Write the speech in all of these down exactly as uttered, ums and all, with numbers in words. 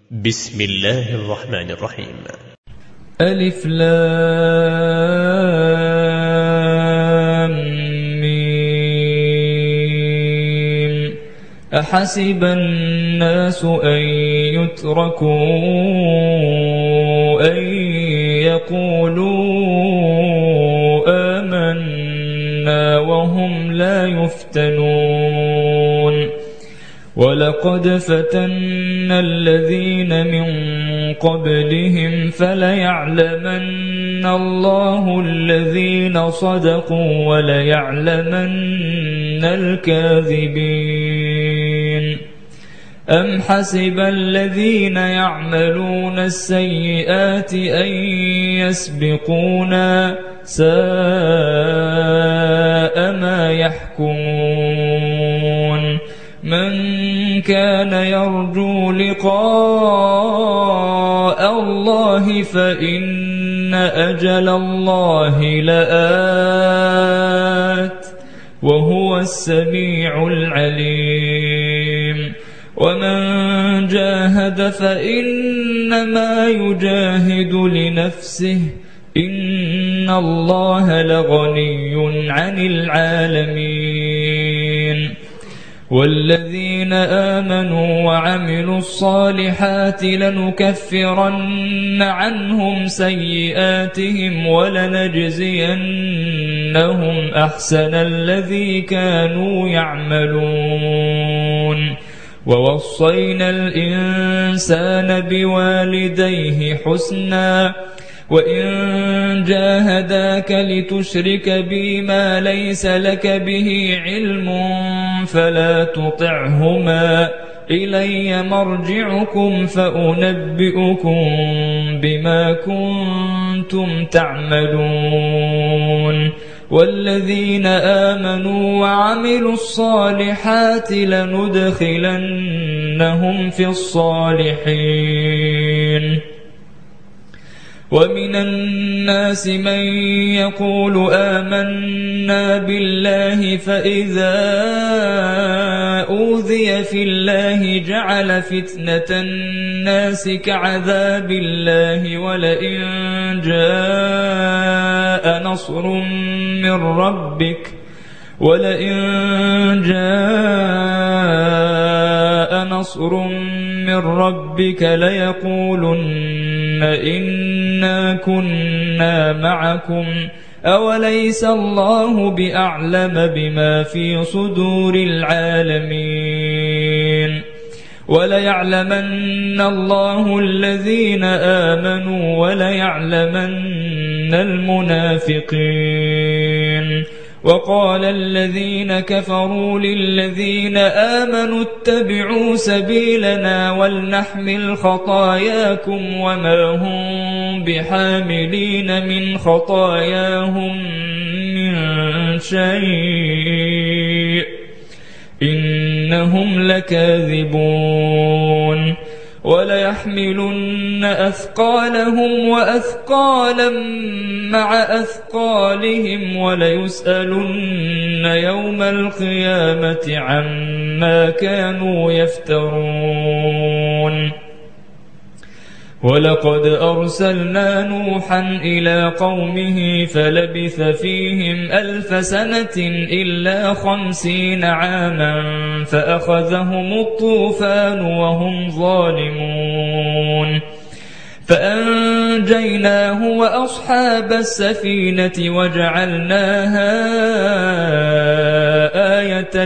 بسم الله الرحمن الرحيم. ألف لام ميم. أحسب الناس أن يتركوا أن يقولوا آمنا وهم لا يفتنون. ولقد فتنا الذين من قبلهم فليعلمن الله الذين صدقوا وليعلمن الكاذبين. أم حسب الذين يعملون السيئات أن يسبقونا ساء ما يحكمون. من كان يرجو لقاء الله فإن أجل الله لآت وهو السميع العليم. ومن جاهد فإنما يجاهد لنفسه إن الله لغني عن العالمين. والذين آمنوا وعملوا الصالحات لنكفرن عنهم سيئاتهم ولنجزينهم أحسن الذي كانوا يعملون. ووصينا الإنسان بوالديه حسنا وإن جاهداك لتشرك بي ما ليس لك به علم فلا تطعهما إلي مرجعكم فأنبئكم بما كنتم تعملون. والذين آمنوا وعملوا الصالحات لندخلنهم في الصالحين. ومن الناس من يقول آمنا بالله فإذا أوذي في الله جعل فتنة الناس كعذاب الله ولئن جاء نصر من ربك ولئن جاء نصر من ربك ليقولن إنا كنا معكم أوليس الله بأعلم بما في صدور العالمين. وليعلمن الله الذين آمنوا وليعلمن المنافقين. وقال الذين كفروا للذين آمنوا اتبعوا سبيلنا ولنحمل خطاياكم وما هم بحاملين من خطاياهم من شيء إنهم لكاذبون. وليحملن أثقالهم وأثقالا مع أثقالهم وليسألن يوم القيامة عما كانوا يفترون. ولقد أرسلنا نوحا إلى قومه فلبث فيهم ألف سنة إلا خمسين عاما فأخذهم الطوفان وهم ظالمون. فأنجيناه وأصحاب السفينة وجعلناها آية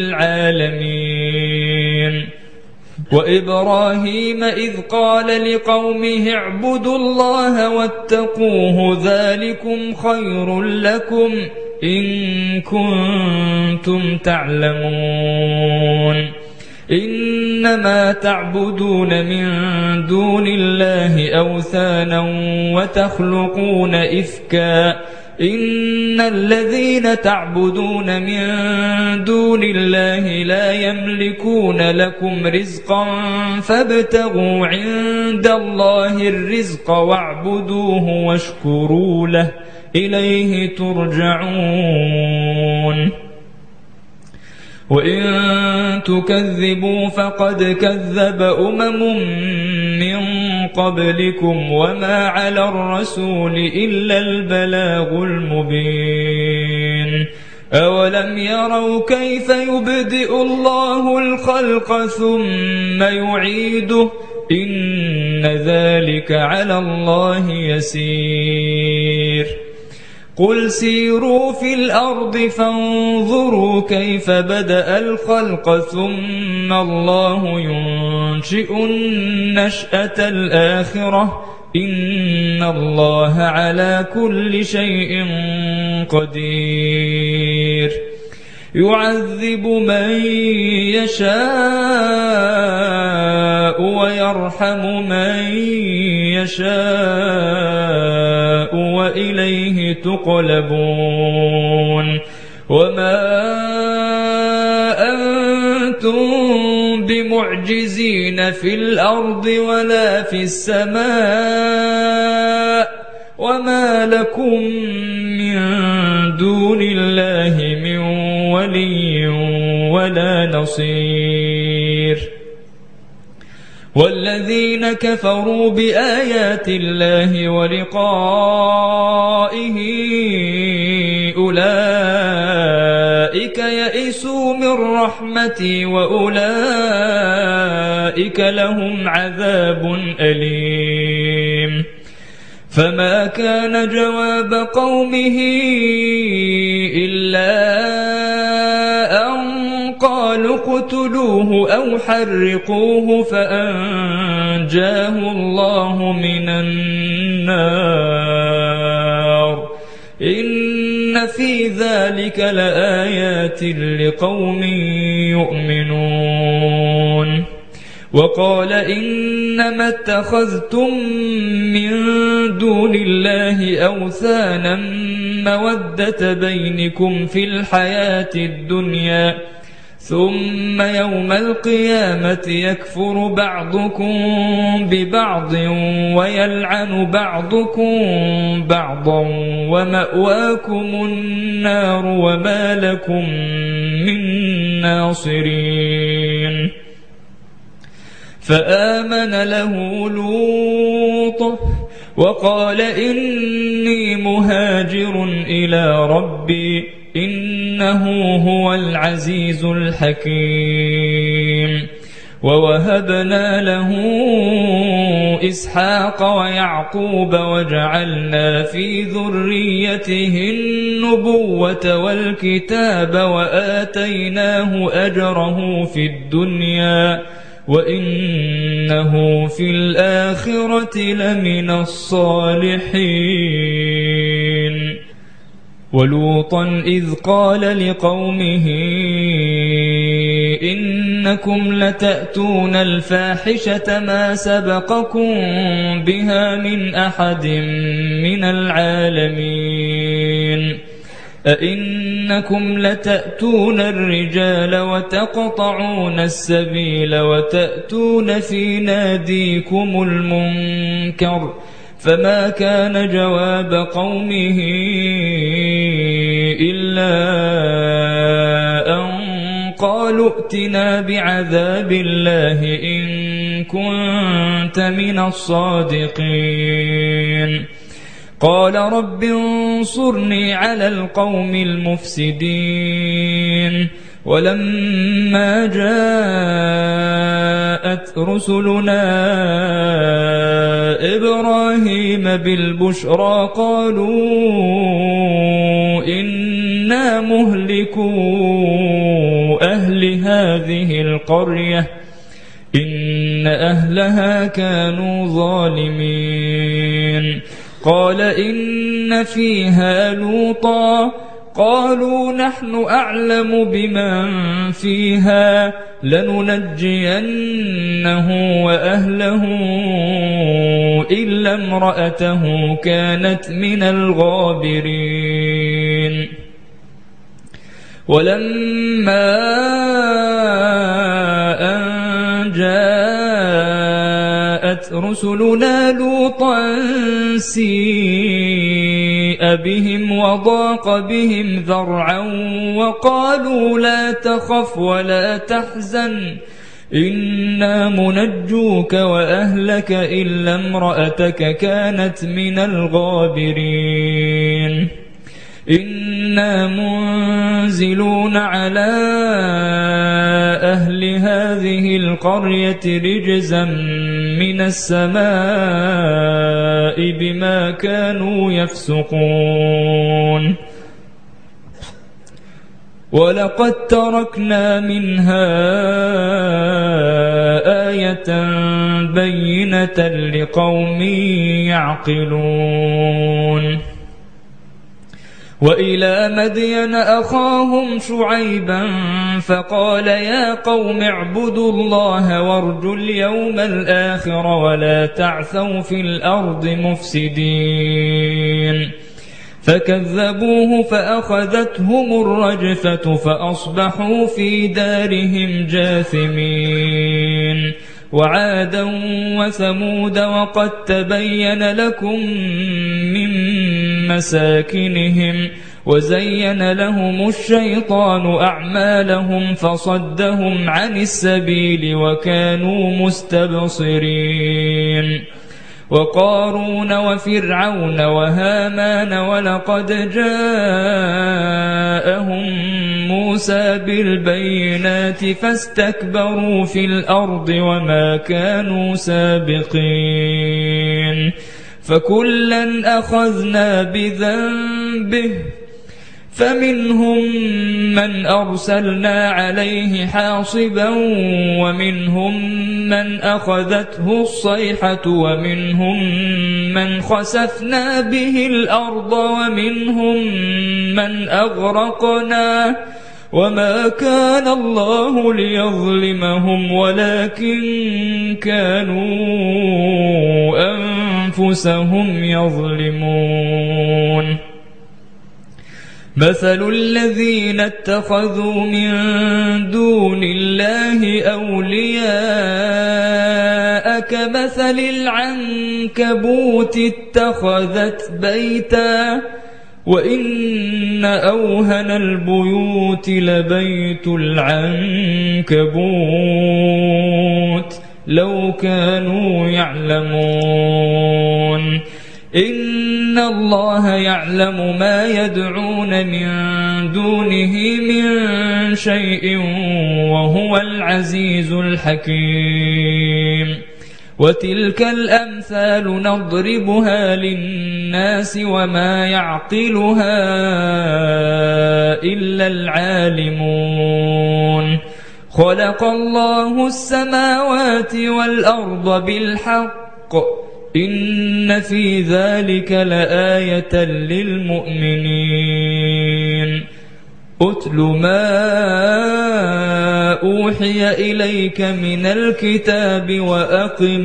للعالمين. وإبراهيم إذ قال لقومه اعبدوا الله واتقوه ذلكم خير لكم إن كنتم تعلمون. إنما تعبدون من دون الله أوثانا وتخلقون إفكا إن الذين تعبدون من دون الله لا يملكون لكم رزقا فابتغوا عند الله الرزق واعبدوه واشكروا له إليه ترجعون. وإن تكذبوا فقد كذب أمم من قبلكم وما على الرسول إلا البلاغ المبين أولم يروا كيف يبدئ الله الخلق ثم يعيده إن ذلك على الله يسير قل سيروا في الأرض فانظروا كيف بدأ الخلق ثم الله ينشئ النشأة الآخرة إن الله على كل شيء قدير يعذب من يشاء ويرحم من يشاء وإليه تقلبون وما أنتم بمعجزين في الأرض ولا في السماء وما لكم من دون الله من ولي ولا نصير والذين كفروا بآيات الله ولقائه أولئك يئسوا من رحمتي وأولئك لهم عذاب أليم فما كان جواب قومه إلا أن قالوا اقتلوه أو حرقوه فأنجاه الله من النار إن في ذلك لآيات لقوم يؤمنون وقال إنما اتخذتم من دون الله أوثانا مودة بينكم في الحياة الدنيا ثم يوم القيامة يكفر بعضكم ببعض ويلعن بعضكم بعضا ومأواكم النار وما لكم من ناصرين فآمن له لوط وقال إني مهاجر إلى ربي إنه هو العزيز الحكيم ووهبنا له إسحاق ويعقوب وجعلنا في ذريته النبوة والكتاب وآتيناه أجره في الدنيا وإنه في الآخرة لمن الصالحين ولوطا إذ قال لقومه إنكم لتأتون الفاحشة ما سبقكم بها من أحد من العالمين أئنكم لتأتون الرجال وتقطعون السبيل وتأتون في ناديكم المنكر فما كان جواب قومه إلا أن قالوا ائتنا بعذاب الله إن كنت من الصادقين قال رب انصرني على القوم المفسدين ولما جاءت رسلنا إبراهيم بالبشرى قالوا إنا مهلكو أهل هذه القرية إن أهلها كانوا ظالمين قال إن فيها لوطا قالوا نحن أعلم بمن فيها لننجينه وأهله إلا امرأته كانت من الغابرين ولما أن جاءت رسلنا لوطا سيء بهم وضاق بهم ذرعا وقالوا لا تخف ولا تحزن إنا منجوك وأهلك إلا امرأتك كانت من الغابرين إنا منزلون على أهل هذه القرية رجزا من السماء بما كانوا يفسقون ولقد تركنا منها آية بينة لقوم يعقلون وإلى مدين أخاهم شعيبا فقال يا قوم اعبدوا الله وارجوا اليوم الآخر ولا تعثوا في الأرض مفسدين فكذبوه فأخذتهم الرجفة فأصبحوا في دارهم جاثمين وعادا وثمود وقد تبين لكم من مساكنهم وزين لهم الشيطان أعمالهم فصدهم عن السبيل وكانوا مستبصرين وقارون وفرعون وهامان ولقد جاءهم موسى بالبينات فاستكبروا في الأرض وما كانوا سابقين فكلا أخذنا بذنبه فمنهم من أرسلنا عليه حاصبا ومنهم من أخذته الصيحة ومنهم من خسفنا به الأرض ومنهم من أغرقنا وما كان الله ليظلمهم ولكن كانوا أنفسهم يظلمون مثل الذين اتخذوا من دون الله أولياء كمثل العنكبوت اتخذت بيتا وإن أوهن البيوت لبيت العنكبوت لو كانوا يعلمون إن الله يعلم ما يدعون من دونه من شيء وهو العزيز الحكيم وتلك الأمثال نضربها للناس وما يعقلها إلا العالمون خلق الله السماوات والأرض بالحق إن في ذلك لآية للمؤمنين أتل ما أوحي إليك من الكتاب وأقم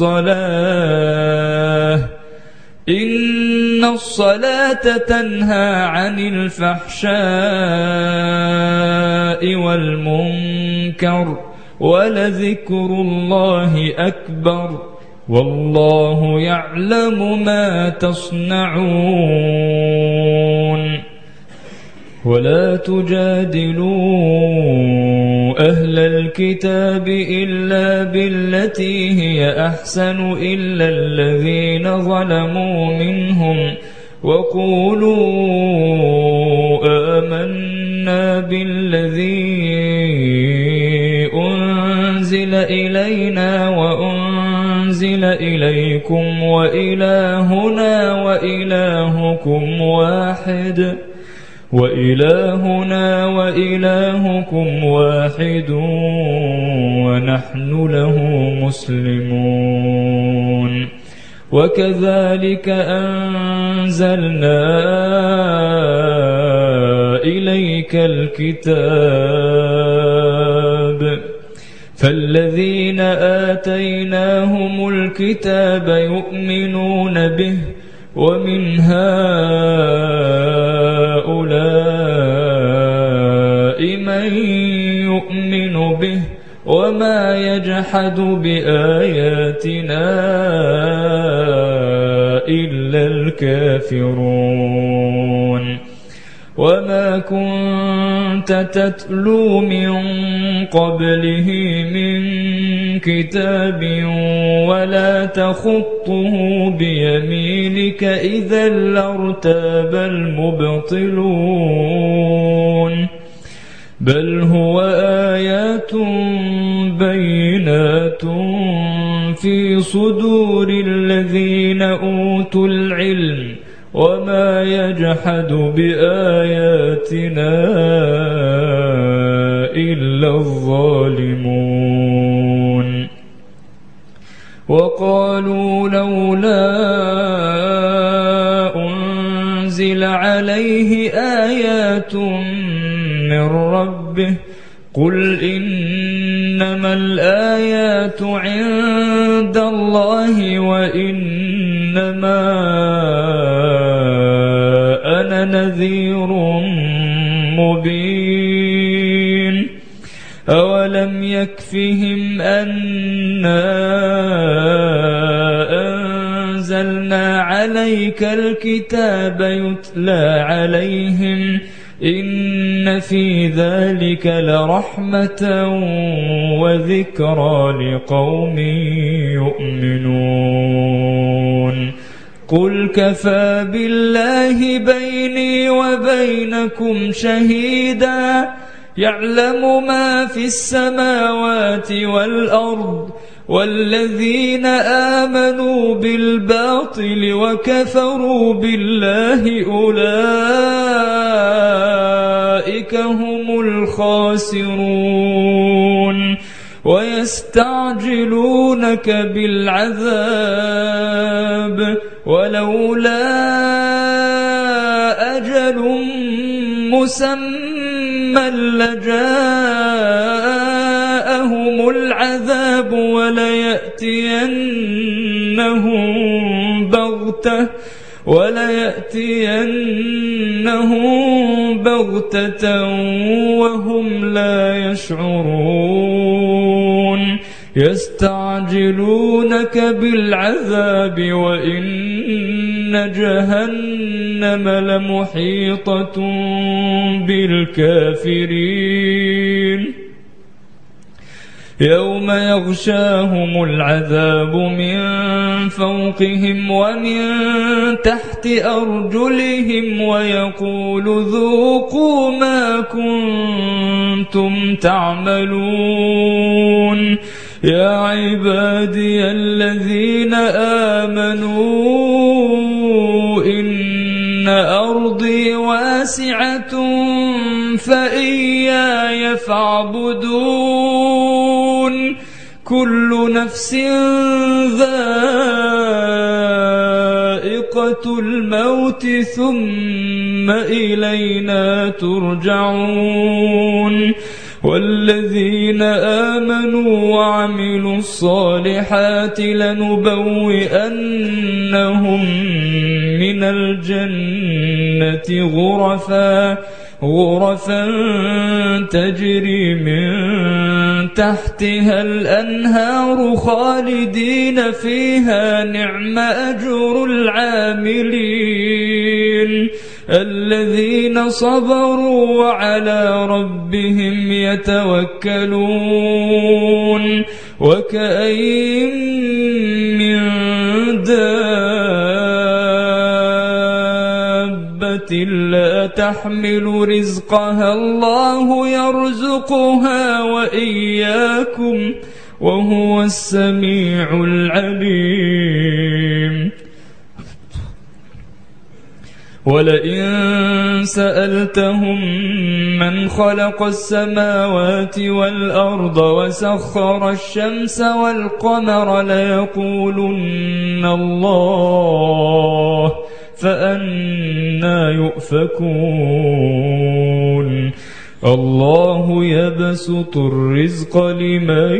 الصلاة إن الصلاة تنهى عن الفحشاء والمنكر ولذكر الله أكبر والله يعلم ما تصنعون ولا تجادلوا أهل الكتاب إلا بالتي هي أحسن إلا الذين ظلموا منهم وقولوا آمنا بالذي أنزل إلينا وأنزل إليكم وإلهنا وإلهكم واحد وإلهنا وإلهكم واحد ونحن له مسلمون وكذلك أنزلنا إليك الكتاب فالذين آتيناهم الكتاب يؤمنون به ومن هؤلاء من يؤمن به وما يجحد بآياتنا إلا الكافرون وما كنت كنت تتلو من قبله من كتاب ولا تخطه بيمينك إذا لارتاب المبطلون بل هو آيات بينات في صدور الذين أوتوا العلم وما يجحد بآياتنا إلا الظالمون وقالوا لولا أنزل عليه آيات من ربه قل إنما الآيات عند الله وإنما أنا نذير مبين أولم يكفهم أنا أنزلنا عليك الكتاب يتلى عليهم إن في ذلك لرحمة وذكرى لقوم يؤمنون قل كفى بالله بيني وبينكم شهيدا يعلم ما في السماوات والأرض والذين آمنوا بالباطل وكفروا بالله أولئك هم الخاسرون ويستعجلونك بالعذاب ولولا أجل مسمى لجاءهم العذاب وليأتينهم بغتة وليأتينهم بغتة وهم لا يشعرون يستعجلونك بالعذاب وإن جهنم لمحيطة بالكافرين يوم يغشاهم العذاب من فوقهم ومن تحت أرجلهم ويقول ذوقوا ما كنتم تعملون يا عبادي الذين آمنوا إن أرضي واسعة فإياي فاعبدون كل نفس ذائقة الموت ثم إلينا ترجعون والذين آمنوا وعملوا الصالحات لنبوئنهم من الجنة غرفا غرفا تجري من تحتها الأنهار خالدين فيها نعم أجر العاملين الذين صبروا وعلى ربهم يتوكلون وكأين من دابة لا تحمل رزقها الله يرزقها وإياكم وهو السميع العليم ولئن سألتهم من خلق السماوات والأرض وسخر الشمس والقمر ليقولن الله فأنى يؤفكون الله يبسط الرزق لمن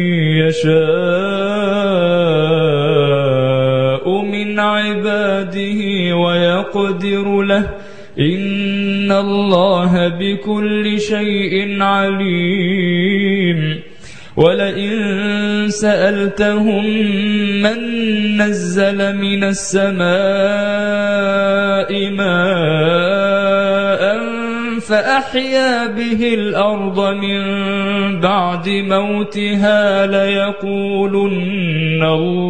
يشاء من عباده ويقدر له إن الله بكل شيء عليم ولئن سألتهم من نزل من السماء ماء فأحيا به الأرض من بعد موتها ليقولن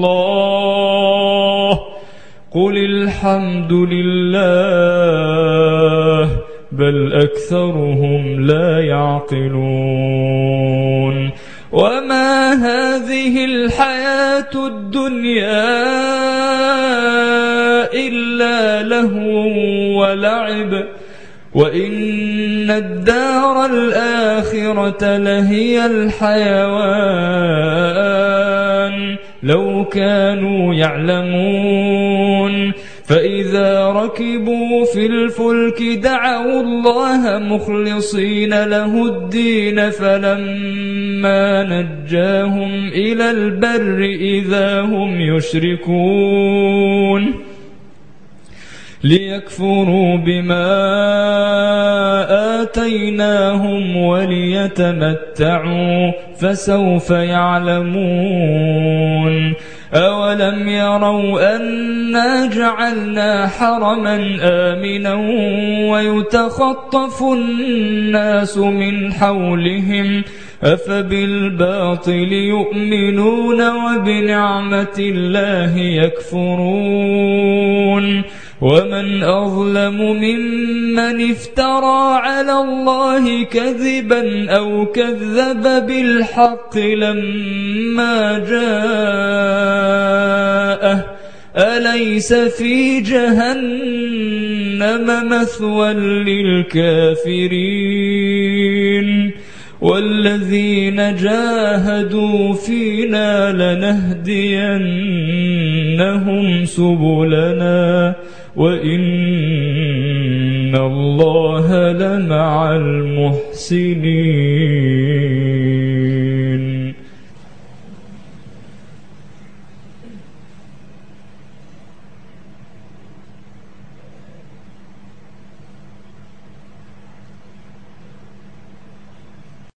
الله قل الحمد لله بل أكثرهم لا يعقلون وما هذه الحياة الدنيا إلا لهو ولعب وإن الدار الآخرة لهي الحيوان لو كانوا يعلمون فإذا ركبوا في الفلك دعوا الله مخلصين له الدين فلما نجاهم إلى البر إذا هم يشركون ليكفروا بما آتيناهم وليتمتعوا فسوف يعلمون أولم يروا أنا جعلنا حرما آمنا ويتخطف الناس من حولهم أفبالباطل يؤمنون وبنعمة الله يكفرون ومن أظلم ممن افترى على الله كذبا أو كذب بالحق لما جاءه أليس في جهنم مثوى للكافرين والذين جاهدوا فينا لنهدينهم سبلنا وإن الله لمع المحسنين.